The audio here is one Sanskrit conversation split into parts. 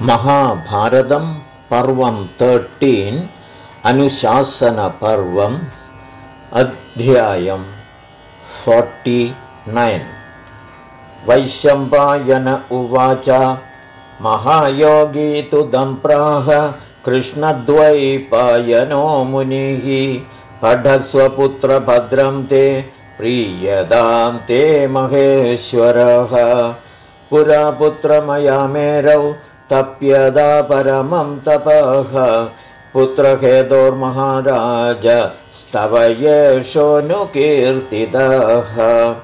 महाभारतं पर्वं 13 अनुशासनपर्वम् अध्यायं 49 वैशम्पायन उवाच महायोगी तु दम्प्राह कृष्णद्वैपायनो मुनिः पठस्वपुत्रभद्रं ते प्रीयतां ते महेश्वरः पुरा पुत्रमया मेरौ तप्यदा परमं तपः पुत्रहेतोर्महाराज स्तवयेषोऽनुकीर्तितः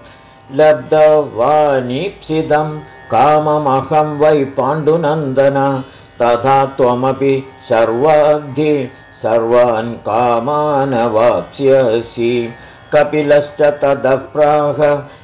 लब्धवानीप्सितं काममहं वै पाण्डुनन्दन तथा त्वमपि सर्वाद्धि सर्वान् कामानवाप्स्यसि कपिलश्च ततः प्राह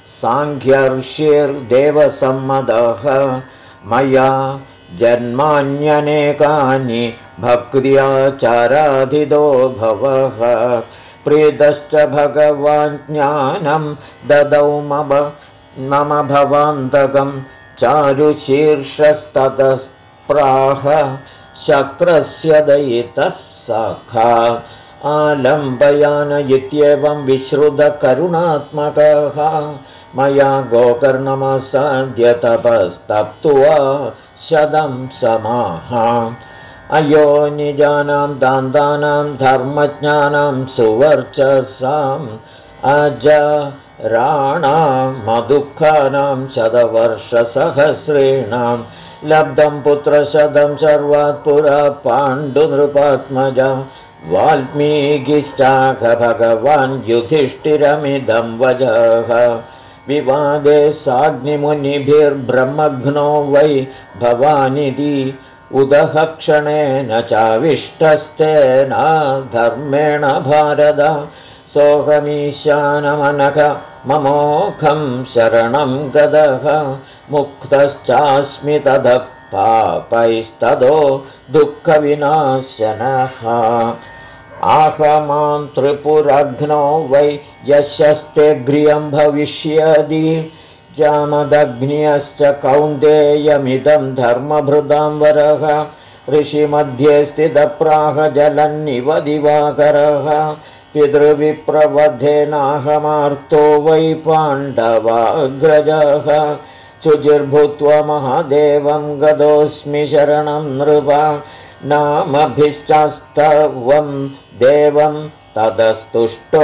साङ्ख्यर्षिर्देवसम्मतः मया जन्मान्यनेकानि भक्त्याचाराधितो भवः प्रीतश्च भगवान् ज्ञानं ददौ मम भवान्तकं चारुशीर्षस्ततः प्राह शक्रस्य दयितः सखा आलम्बयान इत्येवं विश्रुतकरुणात्मकः मया गोकर्णमसाद्य तपस्तप्त्वा शतं समाः अयो निजानां दान्तानां धर्मज्ञानां सुवर्चसाम् अजराणां मदुःखानां शतवर्षसहस्रेणां लब्धं पुत्रशतं सर्वात् पुरा पाण्डुनृपात्मज वाल्मीकिश्चाख भगवान् युधिष्ठिरमिदं वजः विवादे साग्निमुनिभिर्ब्रह्मघ्नो वै भवानिति उदः क्षणेन चाविष्टस्तेन धर्मेण भारत सोऽहमीशानमनघ ममोघं शरणं गतः मुक्तश्चास्मि ततः पापैस्ततो दुःखविनाशनः आहमां त्रिपुरघ्नो वै यशस्ते गृहं भविष्यति जामदग्न्यश्च कौन्तेयमिदं धर्मभृतां वरः ऋषिमध्ये स्थितप्राह जलन्निव दिवाकरः पितृविप्रवधेनाहमार्तो वै पाण्डवाग्रजः शुचिर्भूत्वा महादेवं गतोऽस्मि शरणं नृप नामभिश्चास्तवं देवं ततस्तुष्टो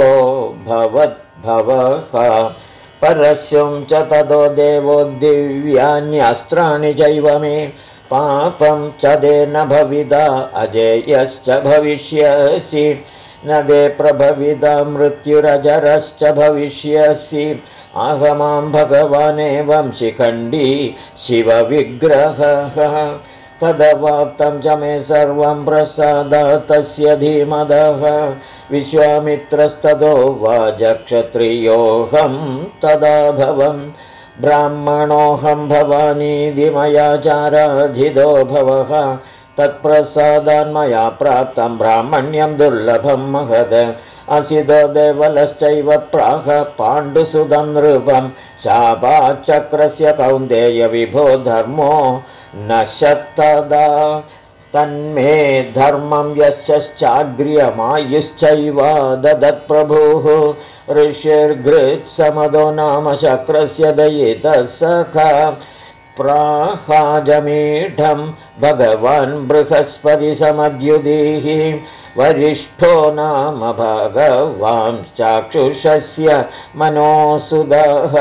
भवद्भवः परस्यं च ततो देवो दिव्यान्यस्त्राणि चैव मे पापं च तेन भविता अजेयश्च भविष्यसि न ते प्रभविता मृत्युरजरश्च भविष्यसि अहमां भगवानेवं शिखण्डी शिवविग्रहः तदवाप्तं च मे सर्वं प्रसादात् तस्य धीमदः विश्वामित्रस्ततो वाच क्षत्रियोऽहं तदा भवं ब्राह्मणोऽहं भवानीति मयाचाराधितो भवः तत्प्रसादान्मया प्राप्तं ब्राह्मण्यं दुर्लभं महद असितो देवलश्चैव प्राह पाण्डुसुतं नृपं शापाच्चक्रस्य कौन्तेय विभो धर्मो न शतदा तन्मे धर्मं यश्चाग्र्यमायुश्चैव ददत्प्रभुः ऋषिर्गृत्समदो नाम शक्रस्य दयितः सखा प्राहाजमीढं भगवान् बृहस्पतिसमद्युदिः वरिष्ठो नाम भगवान् चाक्षुषस्य मनोसुदः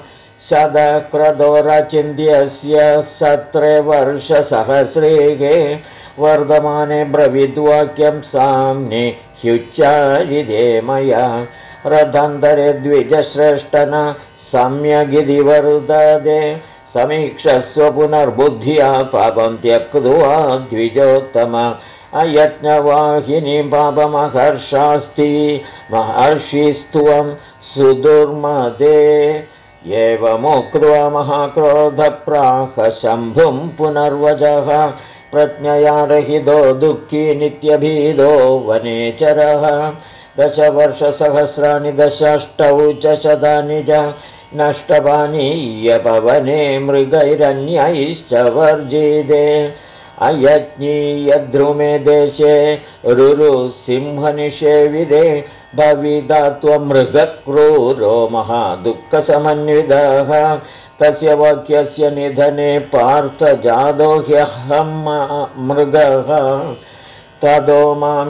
शतक्रतोरचिन्त्यस्य सत्रे वर्षसहस्रेगे वर्धमाने ब्रवीद्वाक्यं साम्नि ह्युच्चारिते मया रथान्तरे द्विजश्रेष्ठन सम्यगिति वर्तते समीक्षस्व पुनर्बुद्ध्या पापं त्यक्त्वा द्विजोत्तम अयज्ञवाहिनी पापमहर्षास्ति महर्षिस्त्वं सुदुर्मदे एवमुक्त्वा महाक्रोधप्राह शम्भुं पुनर्वचः प्रज्ञया रहितो दुःखी नित्यभीतो वनेचरः दशवर्षसहस्राणि दशाष्टौ च शतानि च नष्टपानीयपवने मृगैरन्यैश्च वर्जिते अयज्ञीयद्रुमे देशे रुरुसिंहनिषेविदे भविता त्वमृगक्रूरो महादुःखसमन्वितः तस्य वाक्यस्य निधने पार्थ जातो ह्यहं मृगः ततो मां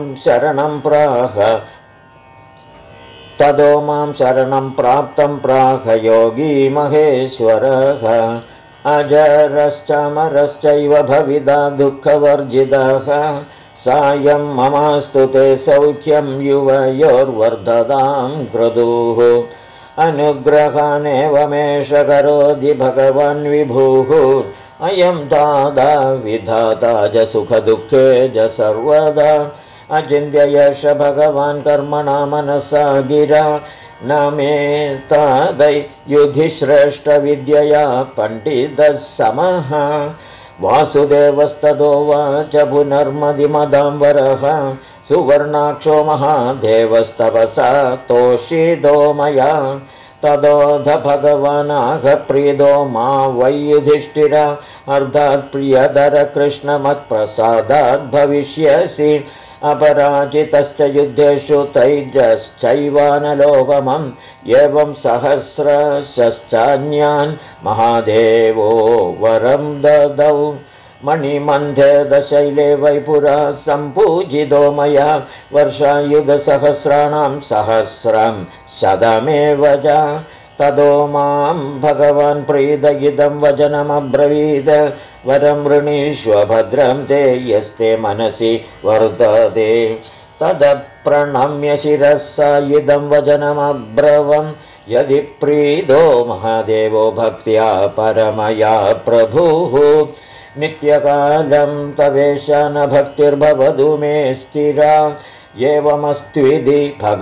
शरणं प्राप्तं प्राह योगी महेश्वरः अजरश्चामरश्चैव भविता दुःखवर्जितः सायं ममास्तु ते सौख्यं युवयोर्वर्धतां क्रतुः अनुग्रहानेवमेष करोति भगवान् विभुः अयं दादा विधाता च सुखदुःखे च सर्वदा अचिन्त्य एष भगवान् कर्मणा मनसा गिरा न मे तादै युधिश्रेष्ठविद्यया पण्डितः समः वासुदेवस्ततो वाच पुनर्मदिमदाम्बरः सुवर्णाक्षो महादेवस्तपसा तोषितो मया ततोऽध भगवानाह प्रीतो मा वै युधिष्ठिर अर्थात् प्रियधर कृष्णमत्प्रसादात् भविष्यसि अपराजितश्च युद्धेषु तैजश्चैवानलोपमम् एवं सहस्रश्चान्यान् महादेवो वरं ददौ मणिमन्धे दशैले वैपुरा सम्पूजितो मया वर्षायुगसहस्राणां सहस्रं शतमेव च ततो मां भगवान् प्रीत इदं वचनमब्रवीद वरं वृणीष्व भद्रं ते यस्ते मनसि वर्तते तदप्रणम्य शिरसा इदं वचनमब्रवम् यदि प्रीतो महादेवो भक्त्या परमया प्रभुः नित्यकालं तवेश न भक्तिर्भवतु मे स्थिरा एवमस्त्विधि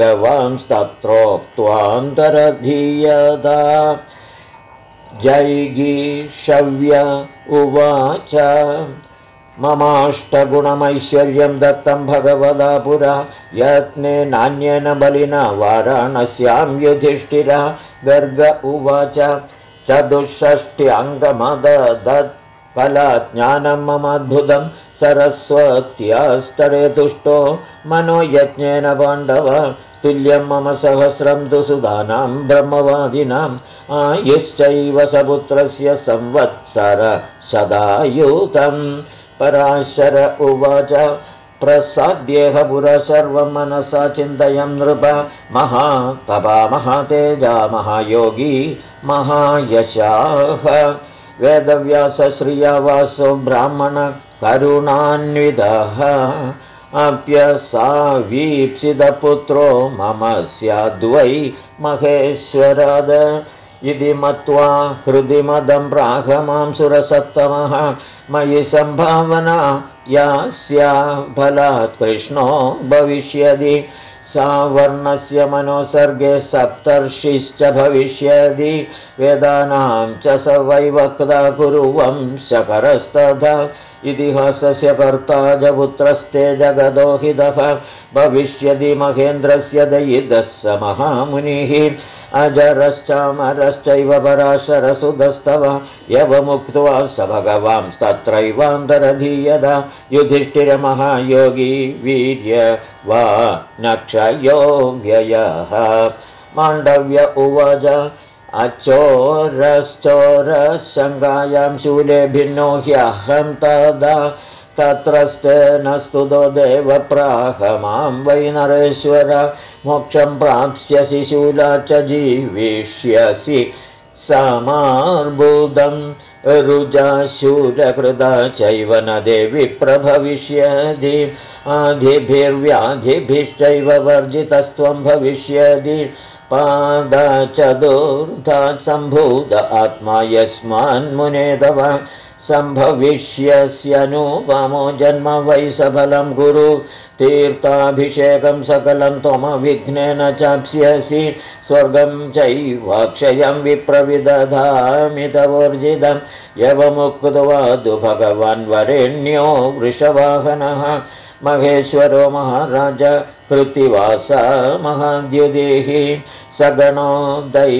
भगवांस्तत्रोक्त्वान्तरधीयता जैगीषव्य उवाच ममाष्टगुणमैश्वर्यं दत्तं भगवदा पुरा यत्नेनान्येन बलिना वाराणस्यां युधिष्ठिरा गर्ग उवाच चतुष्षष्ट्यङ्गमददत् फलाज्ञानं ममाद्भुतं सरस्वत्यास्तरे तुष्टो मनोयज्ञेन पाण्डव तुल्यं मम सहस्रं तु सुधानां ब्रह्मवादिनाम् आयुश्चैव सपुत्रस्य संवत्सर शदायुतं पराशर उवाच प्रसाद्येह पुरा सर्वं मनसा चिन्तयं नृप महातपा महातेजा महायोगी महायशाः वेदव्यासश्रिया वासो ब्राह्मण करुणान्वितः अप्यसावीप्सितपुत्रो मम स्याद्वै महेश्वराद इति मत्वा हृदि मदं प्राहमां सुरसत्तमः मयि सम्भावना यास्या फलात् कृष्णो भविष्यति सावर्णस्य मनोसर्गे सप्तर्षिश्च भविष्यति वेदानां च स वै वक्ता कुरुवं शकरस्तथा इतिहासस्य कर्ता च पुत्रस्ते जगदोहितः भविष्यति महेन्द्रस्य दयितः स महामुनिः अजरश्चामरश्चैव पराशरसुतस्तव यवमुक्त्वा स भगवांस्तत्रैवान्तरधीयता युधिष्ठिरमहायोगी वीर्य वा नक्षयो व्ययः माण्डव्य उवाच अचोरश्चोरशङ्कायां शूले भिन्नो ह्यहं तदा तत्रस्तेन स्तुतो देव प्राह मां वै नरेश्वर मोक्षं प्राप्स्यसि शूला च जीविष्यसि समार्बुदं रुजाशूलकृता चैव न देवि प्रभविष्यति आधिभिर्व्याधिभिश्चैव वर्जितस्त्वं भविष्यति पादचतुर्धा सम्भूत आत्मा यस्मान्मुने तव सम्भविष्यस्यनुपमो जन्म वै सफलं कुरु तीर्थाभिषेकं सकलं त्वमविघ्नेन चाप्स्यसि स्वर्गं चैवाक्षयं विप्रविदधामि तवोर्जितं यवमुक्त्वा तु भगवान् वरेण्यो वृषवाहनः महेश्वरो महाराज कृत्तिवास महाद्युतिः सगणो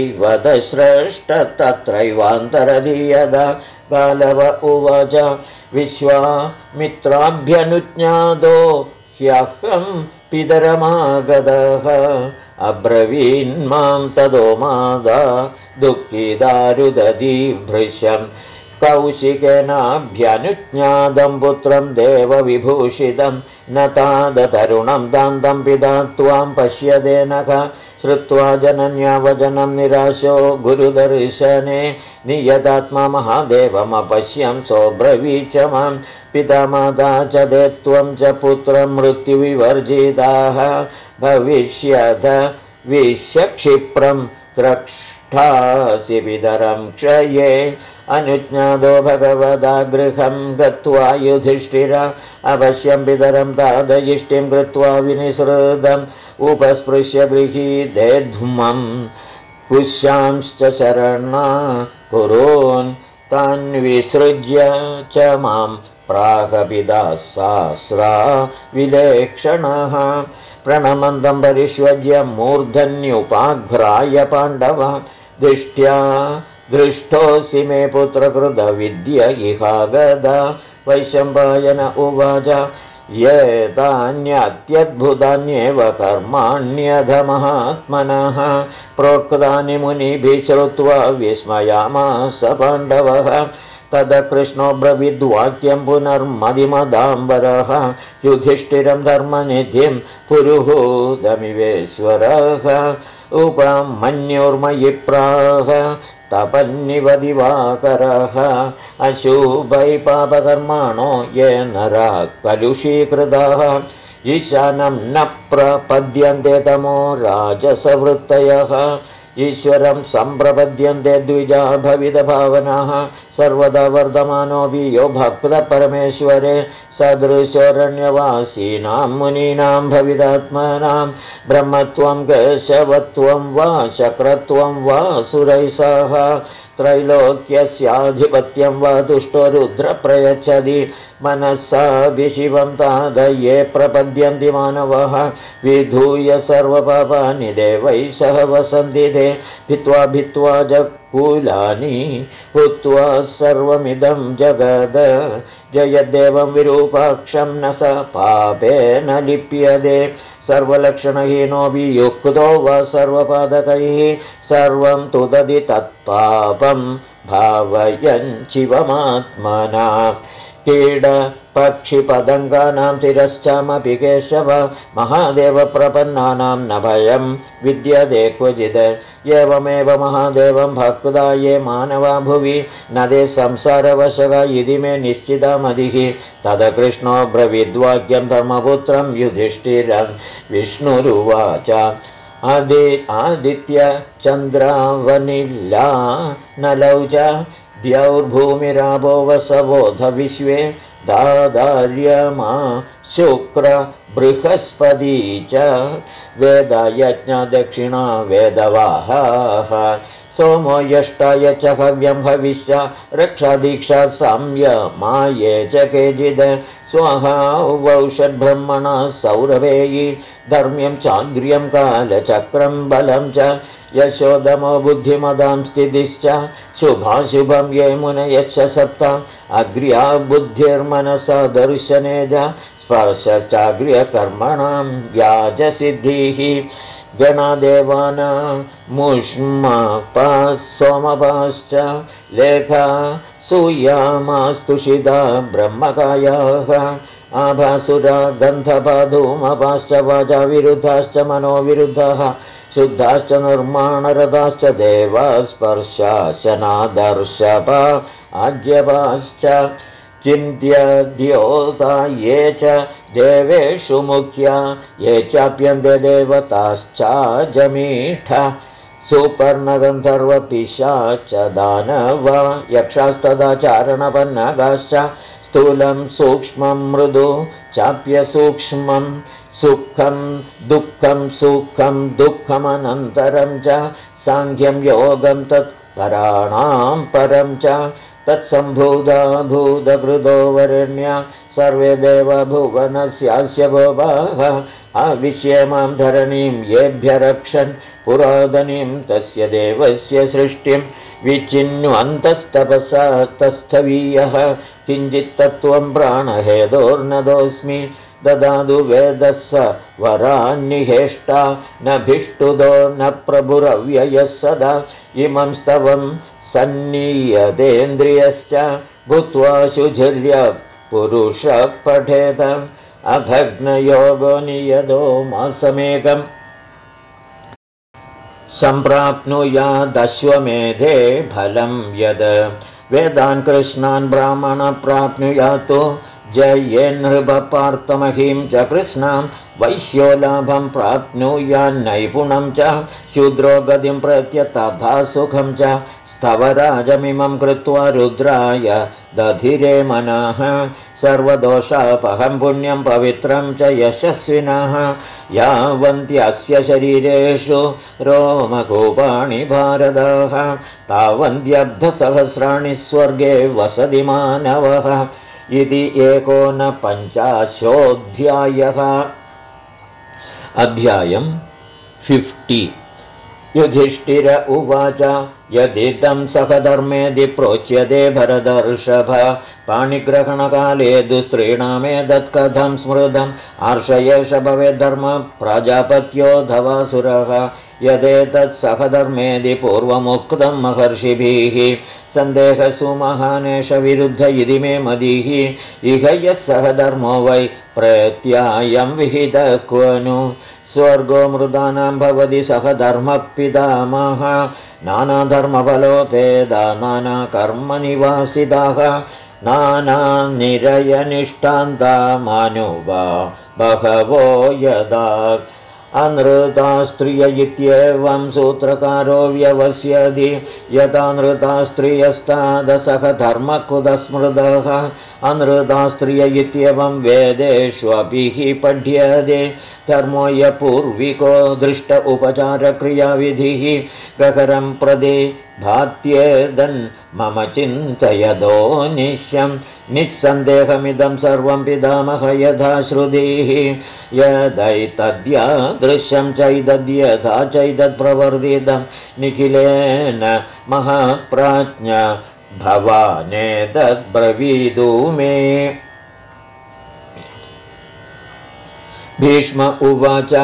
दैवतश्रेष्ठ तत्रैवान्तरधीयता बालव उवाच विश्वामित्राभ्यनुज्ञातो ह्यहं पितरमागतः अब्रवीन्मां ततो मादा दुःखिदारुदधी भृशम् कौशिकेनाभ्यनुज्ञातं पुत्रं देवविभूषितं न तादतरुणं दान्तं पिता त्वां पश्यते नख श्रुत्वा जनन्या वचनं निराशो गुरुदर्शने नियतात्मा महादेवमपश्यं सोऽब्रवीच मां पिता माता च ते त्वं च पुत्रं मृत्युविवर्जिताः भविष्यथ विश्यक्षिप्रं द्रक्ष्ठासि पितरं क्षये अनुज्ञातो भगवदा गृहं गत्वा युधिष्ठिर अवश्यं पितरं तादयिष्टिं कृत्वा विनिसृतम् उपस्पृश्य गृहीतेध्मं पुष्यांश्च शरणा कुरून् तान् विसृज्य च मां प्रागपिता सहस्रा विलेक्षणः प्रणमन्तं परिष्वज्य मूर्धन्युपाघ्राय पाण्डव दृष्ट्या दृष्टोऽसि मे पुत्रकृतविद्य इहागदा वैशम्पायन उवाच एतान्यत्यद्भुतान्येव कर्माण्यधमहात्मनः प्रोक्तानि मुनिभिः श्रुत्वा विस्मयामास पाण्डवः तदा कृष्णो ब्रवीद्वाक्यं पुनर्मदिमदाम्बरः युधिष्ठिरं धर्मनिधिं पुरुहूतमिवेश्वरः उपमन्युर्मयि प्राह तपन्निव दिवाकरः अशुभै पापकर्माणो ये नराः कलुषीकृताः ईशानं न प्रपद्यन्ते तमो राजसवृत्तयः ईश्वरं सम्प्रपद्यन्ते द्विजा भवितभावनाः सर्वदा वर्धमानोऽपि यो भक्तपरमेश्वरे सदृशोरण्यवासीनां मुनीनां भविदात्मनां ब्रह्मत्वं केशवत्वं वा शक्रत्वं वा सुरैः सह त्रैलोक्यस्याधिपत्यं वा दुष्टो रुद्र प्रयच्छति मनसा विशिवं तादये प्रपद्यन्ति मानवः विधूय सर्वपापानि देवैः सह वसन्ति ते भित्त्वा च कूलानि भूत्वा सर्वमिदं जगद जयदेवं विरूपाक्षं न स पापेन लिप्यते सर्वलक्षणहीनोऽपि युक्तो वा सर्वपादकैः सर्वं तुदति तत्पापं भावयन् शिवमात्मना कीडपक्षिपतङ्गानां तिरश्चामपि केशव महादेवप्रपन्नानां न भयं विद्यते क्वचित् एवमेव महादेवं भक्ता ये मानवा भुवि न ते संसारवशः इति मे निश्चितमधिः तद कृष्णो ब्रवीद्वाक्यं धर्मपुत्रं युधिष्ठिरं विष्णुरुवाच आदित्य चन्द्रावनिला नलौ च द्यौर्भूमिरापो वसवोध विश्वे दादार्यमा शुक्र बृहस्पती च वेदयज्ञदक्षिणा वेदवाहाः सोमो यष्टाय च हव्यं भविष्य रक्षादीक्षा संयमाये च केचिद् स्वाहा वौषद्ब्रह्मणा सौरभेयी धर्म्यं चान्द्रियं कालचक्रं बलं च यशोदमो बुद्धिमदां स्थितिश्च शुभाशुभं ये मुनयश्च सप्त अग्र्या बुद्धिर्मनसा दर्शने च स्पर्शचाग्र्यकर्मणां व्याजसिद्धिः गणादेवानामुष्मपाः सोमपाश्च लेखा सूयामास्तुषिता ब्रह्मकायाः आभासुरा गन्धपाधूमपाश्च वाचा विरुद्धाश्च मनोविरुद्धाः शुद्धाश्च निर्माणरताश्च देवास्पर्शाश्च नादर्शपा आज्यपाश्च चिन्त्यद्योता ये च देवेषु मुख्या ये चाप्यन्ते देवताश्चाजमीठ सुपर्णगन्धर्वपिशाच दानवा यक्षास्तदा चारणपन्नगाश्च स्थूलं सूक्ष्मं मृदु चाप्यसूक्ष्मं सुखं दुःखं सुखं दुःखमनन्तरं च साङ्ख्यं योगं तत्पराणां परं च तत्सम्भूता भूतकृतो वरेण्या सर्वे देवभुवनस्यास्य गोपाः आविश्यमां धरणीं येभ्य रक्षन् पुरातनीं तस्य देवस्य सृष्टिं विचिन्वन्तस्तपसा तस्थवीयः किञ्चित्तत्त्वं प्राणहेदोर्नदोऽस्मि ददातु वेदः स वरान्निहेष्टा न भिष्टुदो न प्रभुरव्ययः सदा इमं स्तवं सन्नीयतेन्द्रियश्च भूत्वा शुचिर्य पुरुषः पठेत अभग्नयोगो नियतो मासमेकम् सम्प्राप्नुयादश्वमेधे फलं यद् वेदान् कृष्णान् ब्राह्मण प्राप्नुयात् जयेन्नृपपार्थमहीं च कृष्णां वैश्यो लाभं प्राप्नुयान्नैपुणं च शूद्रो गतिं प्रत्य तथा सुखं च स्तवराजमिमं कृत्वा रुद्राय दधिरे मनः सर्वदोषापहं पुण्यं पवित्रं च यशस्विनः यावन्त्यस्य शरीरेषु रोमकूपाणि भारतः तावन्त्यब्धसहस्राणि स्वर्गे वसति मानवः इति 51 अध्यायम् 50 युधिष्ठिर उवाच यदिदं सखधर्मेदि प्रोच्यते भरतर्षभ पाणिग्रहणकाले दुस्त्रीणामेतत्कथं स्मृतम् आर्षयेष भवेद्धर्म प्रजापत्योऽथवासुरः यदेतत् सखधर्मेदि पूर्वमुक्तं महर्षिभिः सन्देहसु महानेश विरुद्ध इति मे मतिः इह यः सहधर्मो वै प्रत्यायं विहितः क्व नु स्वर्गो मृदानां भवति सहधर्मः पितामहः नानाधर्मफलोपेदा नानाकर्मनिवासिताः नानानिरयनिष्ठान्ता मानुवा बहवो यदा अनृता स्त्रिय इत्येवं सूत्रकारो व्यवस्यति यथा नृता स्त्रियस्तादसखधर्मकुतस्मृतः अनृता स्त्रिय इत्येवं वेदेष्वपि हि पठ्यते धर्मो य पूर्विको दृष्ट उपचारक्रियाविधिः प्रकरं प्रदे भात्येदन् मम चिन्तयदो निश्यं निस्सन्देहमिदं सर्वं पितामह यथा श्रुतिः यदैतद्यादृश्यं चैतद्यथा चैतत्प्रवर्तितं निखिलेन महाप्राज्ञ भवानेतद्ब्रवीतु मे भीष्म उवाच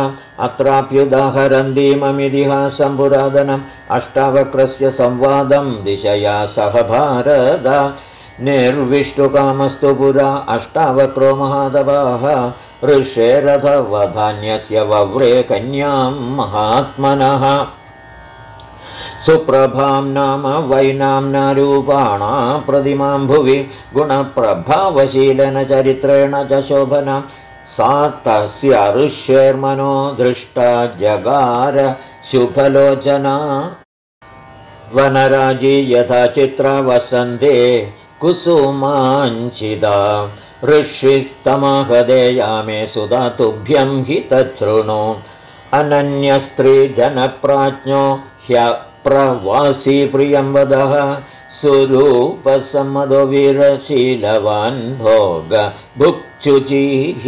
अत्राप्युदाहरन्तीममितिहासं पुरातनम् अष्टावक्रस्य संवादं दिशया सह भारत निर्विष्टुकामस्तु पुरा अष्टावक्रो महातपाः ऋषेरथवधान्यस्य वव्रे कन्यां महात्मनः सुप्रभां नाम वैनाम्ना रूपाणा प्रतिमां भुवि गुणप्रभावशीलेन चरित्रेण च शोभना सा तस्य ऋष्येर्मनो दृष्टा जगार शुभलोचना वनराजी यथा चित्रा वसन्ते कुसुमाञ्चिदा ऋषिस्तमहदेयामे सुधा तुभ्यं हि तच्छृणु अनन्यस्त्रीजनप्राज्ञो ह्यप्रवासी प्रियं वदः सुरूपसम्मदो वीरशीलवान् भोग भुक्चुचिः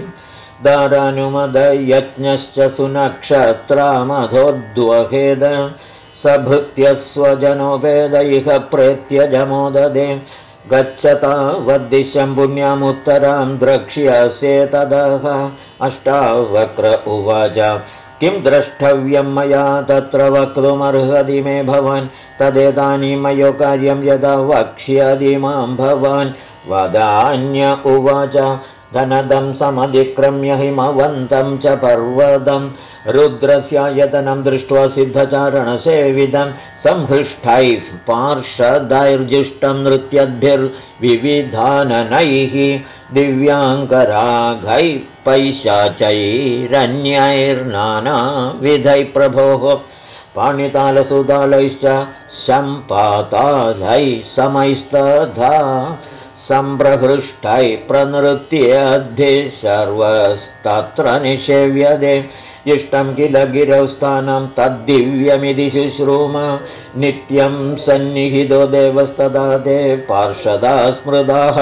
दारानुमदयज्ञश्च सुनक्षत्रामधोद्वहेद सभृत्यस्वजनोपेदैः प्रेत्यजमोददे गच्छता वद्दिशं पुण्यामुत्तरां द्रक्ष्यसे तदः अष्टावक्र उवाच किं द्रष्टव्यं मया तत्र वक्तुमर्हति मे भवान् तदेतानि मयो कार्यं यदा वक्ष्यति मां भवान् वदान्य उवाच धनदं समधिक्रम्य हिमवन्तं च पर्वतं रुद्रस्यायतनं दृष्ट्वा सिद्धचारणसेविदं संहृष्टैः पार्षदैर्जुष्टं नृत्यद्भिर्विविधाननैः दिव्याङ्कराघैः पैशाचैरन्यैर्नानाविधैः प्रभोः पाणितालसुतालैश्च शम्पातालैः समैस्तथा सम्प्रहृष्टैः प्रनृत्यद्भिः सर्वस्तत्र निषेव्यते इष्टं किल गिरौ स्थानं तद्दिव्यमिति शुश्रूम नित्यं सन्निहितो देवस्तदा ते पार्षदा स्मृताः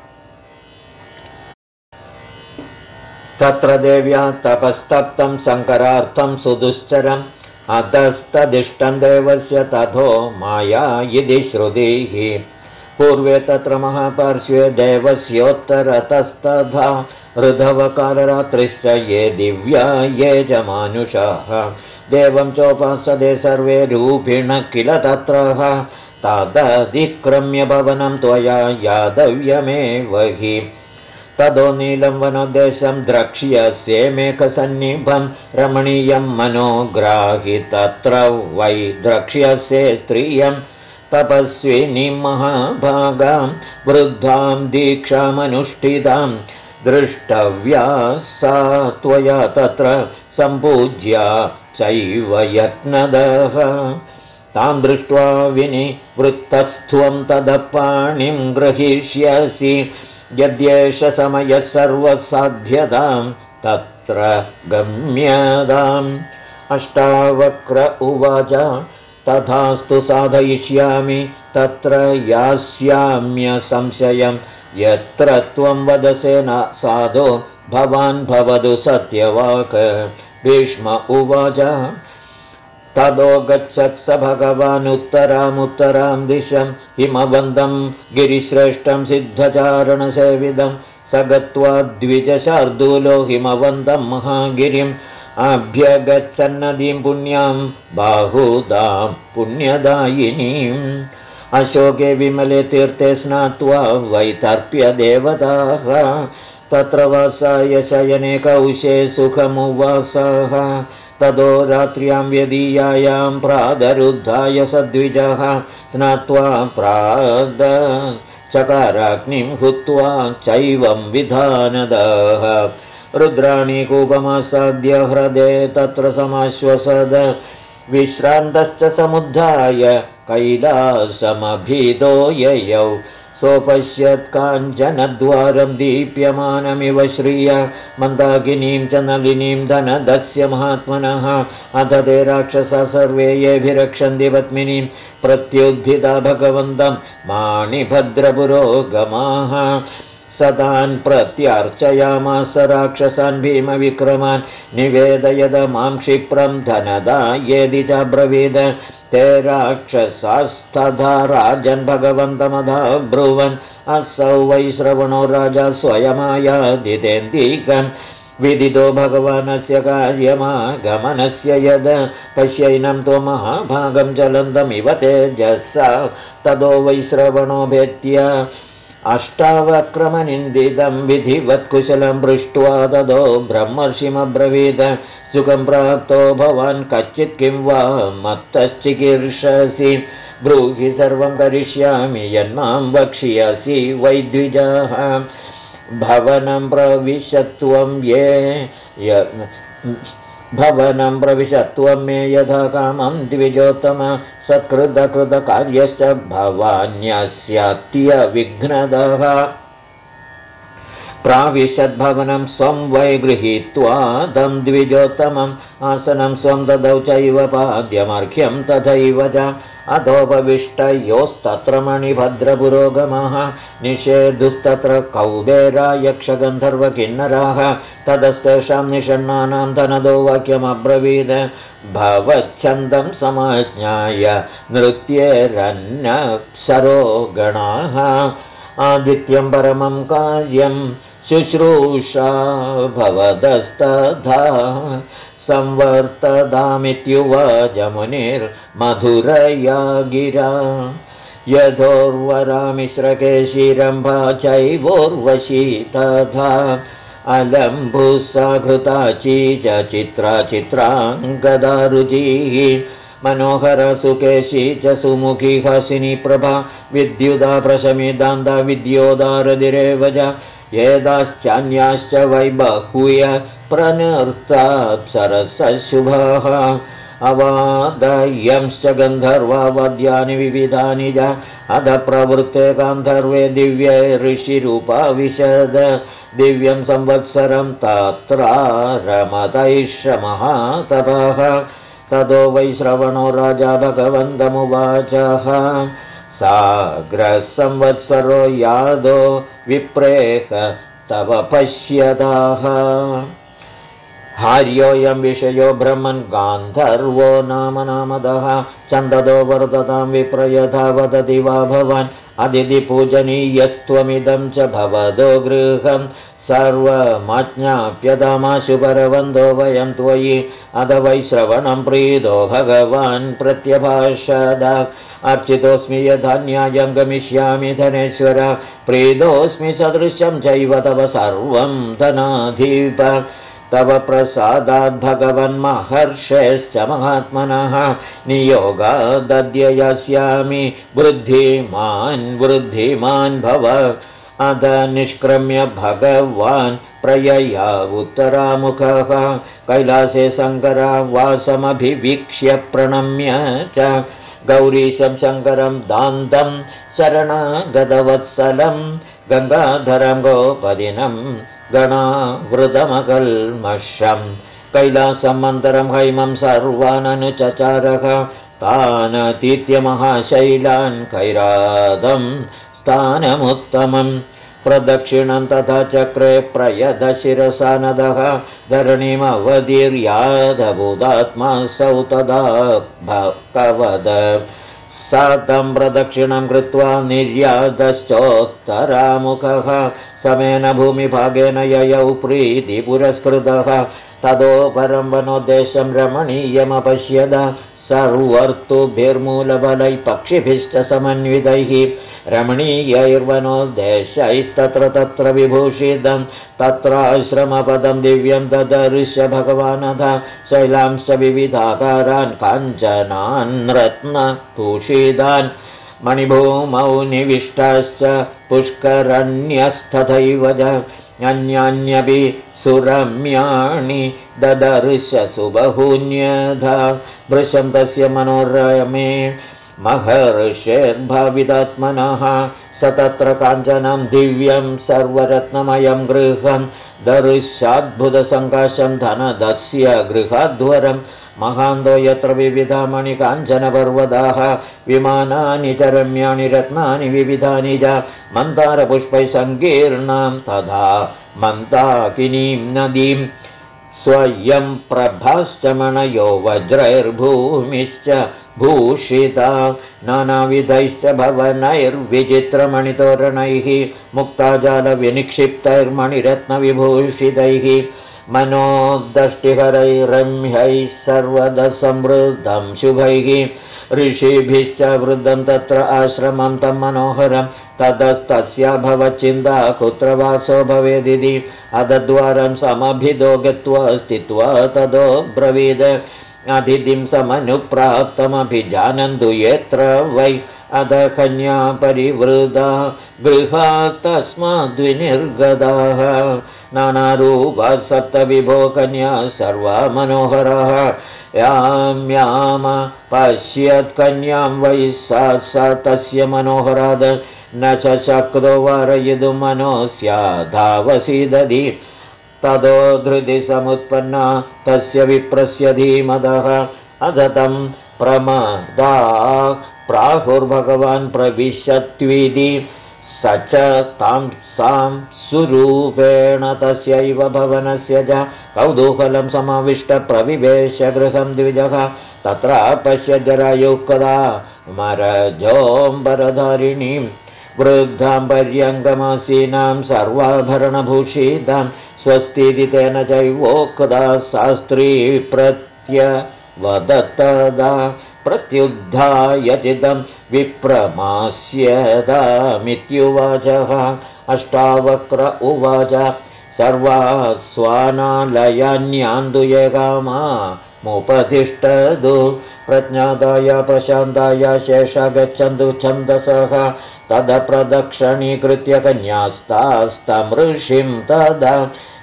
तत्र देव्या तपस्तप्तं शङ्करार्थं सुदुश्चरम् अतस्तदिष्टं देवस्य तथो माया इति श्रुतिः पूर्वे तत्र महापार्श्वे देवस्योत्तरतस्तथा ऋधवकालरात्रिश्च ये दिव्या ये च मानुषाः देवं चोपासते सर्वे रूपिणः किल तत्र तदधिक्रम्य भवनं त्वया यादव्यमेव हि तदो नीलं वनोद्देशं द्रक्ष्यसे मेघसन्निभं रमणीयं मनोग्राहि तत्र वै द्रक्ष्यसे स्त्रियं तपस्विनीं महाभागां वृद्धां दीक्षामनुष्ठितां दृष्टव्या सा त्वया तत्र सम्पूज्या चैव यत्नदः तां दृष्ट्वा विनिवृत्तस्त्वं ततः पाणिं गृहीष्यसि यद्येष समयः सर्वसाध्यतां तत्र गम्यताम् अष्टावक्र उवाच तथास्तु साधयिष्यामि तत्र यास्याम्य संशयं यत्र त्वं वदसे न साधो भवान् भवतु सत्यवाक् भीष्म उवाच तदो गच्छत् स भगवानुत्तरामुत्तरां दिशं हिमवन्दं गिरिश्रेष्ठं सिद्धचारणसेविदं स गत्वा द्विजशार्दूलो हिमवन्दं महागिरिम् अभ्यगच्छन्नदीं पुण्यां बाहुदां पुण्यदायिनीम् अशोके विमले तीर्थे स्नात्वा वैतर्प्य देवताः तत्र वासाय शयने कौशे सुखमुवासः तदो रात्र्यां व्यदीयायां प्रादरुद्धाय सद्विजः स्नात्वा प्रादचकाराग्निं हुत्वा चैवं विधानदः रुद्राणि कूपमासाद्य हृदे तत्र समाश्वसद विश्रान्तश्च समुद्धाय कैलासमभिदो ययौ सोपश्यत् काञ्चनद्वारं दीप्यमानमिव श्रिया मन्दाकिनीं च नलिनीं धनदस्य महात्मनः अथ ते राक्षसा सर्वे येभिरक्षन्ति पद्मिनीं प्रत्युद्धिता भगवन्तं माणिभद्रपुरोगमाः सतान् प्रत्यर्चयामास राक्षसान् भीमविक्रमान् निवेदयद मां क्षिप्रं धनदा यदि च ब्रवीद ते राक्षसास्तथा राजन् भगवन्तमधा ब्रुवन् असौ वै श्रवणो राजा स्वयमायादितेन्दीकन् विदितो भगवानस्य कार्यमागमनस्य यद पश्यैनं त्वमहाभागं चलन्तमिव तेजसा तदो वै श्रवणो भेत्य अष्टावक्रमनिन्दितं विधिवत्कुशलं पृष्ट्वा तदो ब्रह्मर्षिमब्रवीद सुखं प्राप्तो भवान् कच्चित् किं वा मत्तश्चिकीर्षसि ब्रूहि सर्वं करिष्यामि यन्मां वक्ष्यसि वैद्विजः भवनं प्रविशत्वं मे यथा कामं द्विजोत्तम सत्कृतकृतकार्यश्च भवान्यस्यात्यविघ्नदः प्राविशद्भवनं स्वं वै गृहीत्वा तं द्विजोत्तमम् आसनं स्वं ददौ चैव पाद्यमर्घ्यं तथैव च अधोपविष्टयोस्तत्र मणिभद्रपुरोगमः निषेधुस्तत्र कौबेरा यक्षगन्धर्वकिन्नराः ततस्तेषां निषण्णानां धनदो वाक्यमब्रवीद भवच्छन्दं समाज्ञाय नृत्येरन्नप्सरो गणाः आदित्यं परमं कार्यं शुश्रूषा भवदस्तथा संवर्तदामित्युवाच मुनिर्मधुरया गिरा यथोर्वरामिश्रकेशीरम्भा चैवोर्वशी तथा अलम्बुसाघृताची च चित्राङ्गदारुचिः मनोहरसुकेशी च सुमुखी हासिनी प्रभा विद्युदा प्रशमिदान्ता विद्योदारदिरेव च येदाश्चान्याश्च वै बहूय प्रणर्ताप्सरसशुभाः अवादयंश्च गन्धर्वा वाद्यानि विविधानि च अध प्रवृत्ते गान्धर्वे दिव्ये ऋषिरूपा विशद दिव्यं संवत्सरं तत्रारमतैषमहातपः ततो वै श्रवणो राजा भगवन्तमुवाचः साग्रसंवत्सरो यादो विप्रेह तव पश्यताः हार्योऽयं विषयो ब्रह्मन् गान्धर्वो नामदः चन्दतो वर्ततां विप्रयथा वदति वा भवान् अदितिपूजनीयत्वमिदं च भवदो गृहं सर्वमाज्ञाप्यतामाशु परवन्दो वयं त्वयि अध वै श्रवणं प्रीतो भगवान् प्रत्यभाषद अर्चितोऽस्मि यथा न्यायं गमिष्यामि धनेश्वर प्रीतोऽस्मि सदृशं चैव तव सर्वं धनाधिप तव प्रसादाद्भगवन्महर्षेश्च महात्मनः नियोगादद्य यास्यामि वृद्धिमान् भव अध निष्क्रम्य भगवान् प्रयया उत्तरामुखः कैलासे शङ्करावासमभिवीक्ष्य प्रणम्य च गौरीशं शङ्करं दान्तं शरणगतवत्सलं गङ्गाधरं गोपदिनं गणावृतमकल्मषं कैलासं मन्तरं हैमं सर्वाननुचचारः तानतीत्य महाशैलान् कैरादं स्थानमुत्तमं प्रदक्षिणं तथा चक्रे प्रयदशिरसा नदः धरणीमवदीर्यादभूतात्मा सौ तदा भवद सा तं प्रदक्षिणं कृत्वा निर्यादश्चोत्तरामुखः समेन भूमिभागेन ययौ प्रीतिपुरस्कृतः ततो परं वनोद्देशं रमणीयमपश्यद सर्वर्तुभिर्मूलबलैः पक्षिभिश्च समन्वितैः रमणीयैर्वनोद्देशैस्तत्र तत्र विभूषितं तत्राश्रमपदं दिव्यं ददर्श भगवानथ शैलांश्च विविधाकारान् काञ्चनान् रत्नभूषितान् मणिभूमौ निविष्टाश्च पुष्करण्यस्तथैव च अन्यान्यपि सुरम्याणि ददर्श सुबहून्यधा वृषं तस्य मनोरमे महर्षेर्भावितात्मनः स तत्र काञ्चनं दिव्यं सर्वरत्नमयं गृहं दर्शाद्भुतसङ्काशं धनदस्य गृहाध्वरं महान्तो यत्र विविधामणि काञ्चनपर्वताः विमानानि च रम्याणि रत्नानि विविधानि च मन्दारपुष्पैः सङ्कीर्णां तथा मन्दाकिनीं नदीं स्वयं प्रभाश्च मणयो वज्रैर्भूमिश्च भूषिता नानाविधैश्च भवनैर्विचित्रमणितोरणैः मुक्ताजालविनिक्षिप्तैर्मणिरत्नविभूषितैः मनोदष्टिहरैरम्यैः सर्वदा समृद्धं शुभैः ऋषिभिश्च वृद्धं तत्र आश्रमं तं मनोहरं ततस्तस्याभवच्चिन्ता कुत्र वासो भवेदिति अधद्वारं समभिदो गत्वा स्थित्वा तदो ब्रवीद अतिथिं समनुप्राप्तमभिजानन्तु यत्र वै अध कन्या परिवृता गृहात् तस्माद्विनिर्गताः नानारूपा सप्तविभो कन्या सर्वा मनोहराः यां पश्यत् कन्यां वै सा तस्य मनोहराद न च शक्तो वारयितुं मनोस्याधावसीदधि ततो धृति समुत्पन्ना तस्य विप्रस्य धीमतः अधतं प्रमदा प्राहुर्भगवान् प्रविशत्विति स च तां सां सुरूपेण तस्यैव भवनस्य च कौतूहलं समाविष्टप्रविवेश गृहं द्विजः तत्र पश्य जरायुक्ता मरजोऽम्बरधारिणीं वृद्धां पर्यङ्गमासीनां सर्वाभरणभूषितां स्वस्तीति तेन चैवोक्ता शास्त्री प्रत्यवदत्तदा प्रत्युद्धायचिदं विप्रमास्यदामित्युवाचः अष्टावक्र उवाच सर्वास्वानालयान्यान्तु येगामामुपतिष्ठतु प्रज्ञादाय प्रशान्ताय शेषा गच्छन्तु छन्दसः तद प्रदक्षिणीकृत्य कन्यास्तास्तमृषिं तदा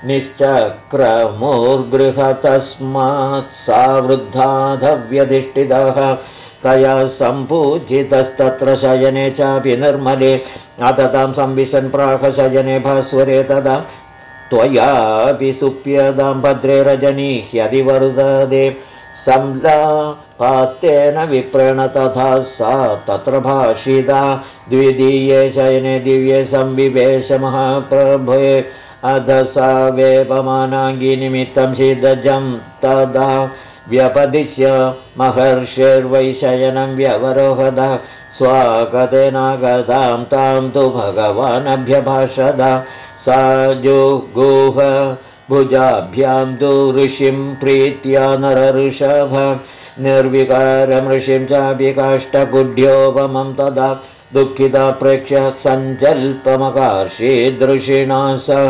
निश्चक्रमुर्गृहतस्मात् सा वृद्धाधव्यधिष्ठितः तया सम्पूजितस्तत्र शयने चापि निर्मले अततां संविशन् प्राकशयने भास्वरे तदा त्वयापि सुप्यदां भद्रे रजनी ह्यधिवर्धते संलापास्तेन विप्रेण तथा सा तत्र भाषिता द्वितीये शयने दिव्ये संविवेश महाप्रभे अध सा वेपमानाङ्गी निमित्तं शीदजं तदा व्यपदिश्य महर्षेर्वै शयनं व्यवरोहद स्वागतेनागतां तां तु भगवानभ्यभाषद सा जुगुह भुजाभ्यां तु ऋषिं प्रीत्या नरऋषभ निर्विकारं ऋषिं चाभिकाष्ठबुद्ध्योपमं तदा दुःखिता प्रेक्ष्य सञ्जल्पमकार्षीदृषिणा सह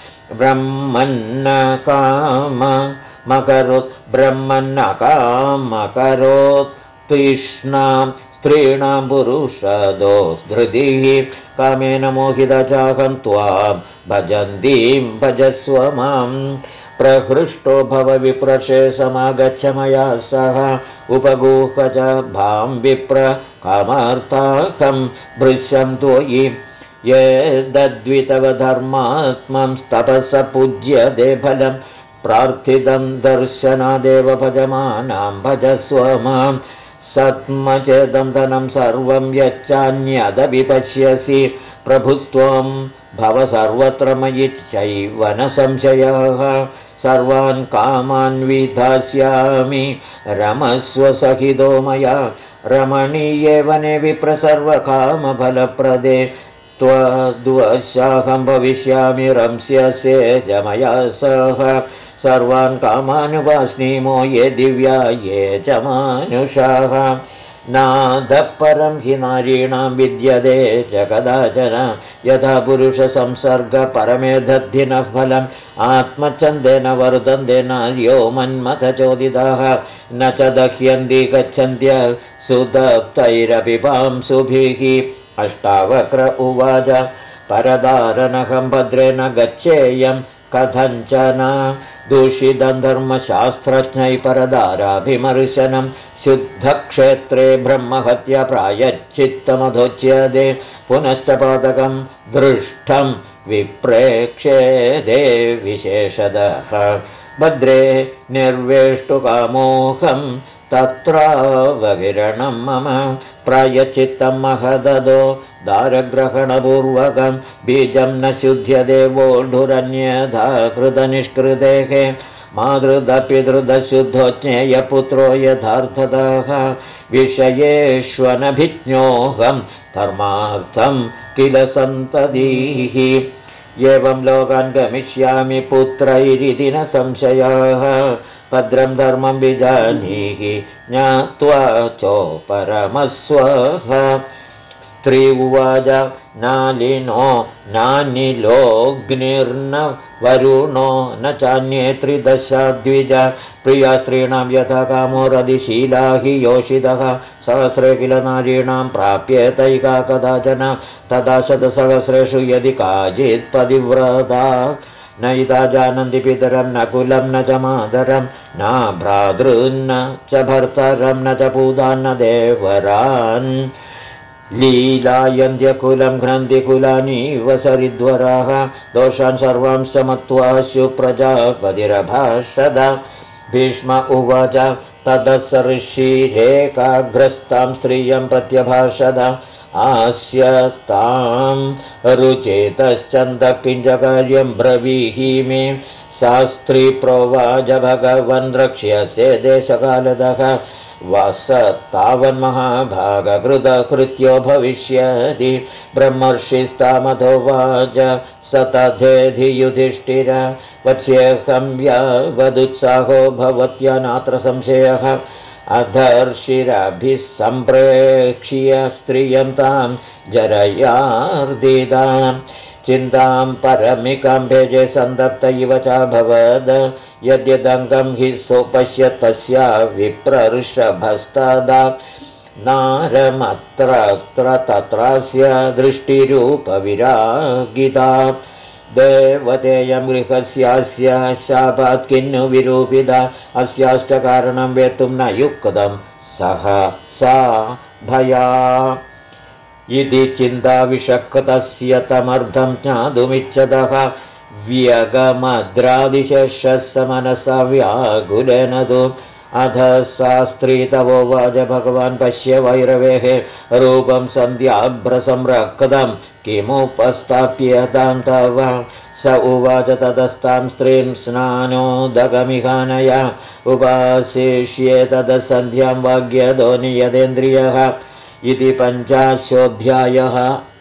ब्रह्मन्नकामकरोत् तृष्णां स्त्रीणां पुरुषदो धृतिः कामेन मोहिता चाहं त्वां भजन्तीं भजस्व माम् प्रहृष्टो भव विप्रशे समागच्छ मया सह उपगूह च भां विप्र कामार्थाहं भृश्यं त्वयि ये दद्वितव धर्मात्मं तपस पूज्यते फलं प्रार्थितं दर्शनादेव भजमानां भजस्व मां सत्मचेदं धनं सर्वं यच्चान्यदपि पश्यसि प्रभुत्वं भव सर्वत्र मयि चैव न संशयः सर्वान् कामान् विधास्यामि रमस्व सहितो मया रमणीये वने विप्र सर्वकामफलप्रदे त्वद्वशाहं भविष्यामि रंस्यसे जमया सह सर्वान् कामानुवास्नीमो ये दिव्या ये च मानुषाः नादः परं हि नारीणां विद्यते च कदाचन यथा पुरुषसंसर्गपरमेधद्धिनः फलम् आत्मच्छन्देन वर्धन्ते नार्यो मन्मथचोदिताः न च दह्यन्ति गच्छन्त्य सुदप्तैरपि पांसुभिः अष्टावक्र उवाच परदारनहं भद्रेण गच्छेयं कथञ्चन दूषितं धर्मशास्त्रज्ञै परदाराभिमर्शनं शुद्धक्षेत्रे ब्रह्महत्या प्रायश्चित्तमधोच्यते पुनश्च पातकं दृष्टं विप्रेक्ष्यते विशेषतः भद्रे निर्वेष्टुकामोहं तत्रावगिरणं मम प्रायश्चित्तं महददो दारग्रहणपूर्वकं बीजं न शुध्यते वोढुरन्यथा कृतनिष्कृतेः मातृदपितृदशुद्धो ज्ञेयपुत्रो यथार्थतः विषयेष्वनभिज्ञोऽहं धर्मार्थं किल सन्ततिः एवं लोकान् गमिष्यामि पुत्रैरिति न संशयः भद्रं धर्मं विजानीहि ज्ञात्वा चोपरमस्वः स्त्री उवाच नालिनो नानिलोऽग्निर्न वरुणो न चान्ये त्रिदशाद्विज प्रिया स्त्रीणां यथा कामो रदिशीला हि योषितः सहस्रे किल नारीणां प्राप्येतैका कदाचन तथा शतसहस्रेषु यदि काचित् पतिव्रता नैता जानन्ति पितरं न कुलं न च मातरं न भ्रातॄन्न च भर्तरं न च पूतान्न देवरान् लीलायन्त्यकुलं घ्नन्तिकुलानि वसरिद्वराः दोषान् सर्वान् समत्वा सुप्रजापतिरभाषद भीष्म उवाच ततः ऋषिरेकाग्रस्तां स्त्रियं प्रत्यभाषद आस्य तां रुचेतश्चन्द किञ्चकार्यं ब्रवीहि मे सा स्त्री प्रोवाच भगवन् रक्ष्यसे देशकालतः वासतावन्महाभागकृतकृत्यो भविष्यति ब्रह्मर्षिस्तामथोवाच स तथेधि युधिष्ठिर वत्स्येऽहं यावदुत्साहो भवत्या नात्र संशयः अधर्षिरभिः सम्प्रेक्ष्य स्त्रियं तां जरयार्दितां चिन्तां परमिकां भेजे सन्तप्त इव चाभवद यद्यदङ्गं हि सोपश्यत् तस्या विप्रऋषभस्तदा नारमत्र तत्रास्य दृष्टिरूपविरागिता देवतेयं गृहस्यास्य शापात् किन्नु विरूपिता अस्याश्च कारणं वेत्तुं न युक्तं सह सा भया इति चिन्ताविषक्तस्य तमर्थं ज्ञातुमिच्छतः व्यगमद्रादिशेषः स मनसा व्याकुलेन तु अध सा स्त्री तवोवाच भगवान् पश्य वैरवेः रूपं सन्ध्याभ्रसंरक्तं किमुपस्थाप्यतां तव स उवाच ततस्तां स्त्रीं स्नानोदकमिहानया उपाशिष्ये ततः सन्ध्यां वाग्यतो नियतेन्द्रियः इति 5.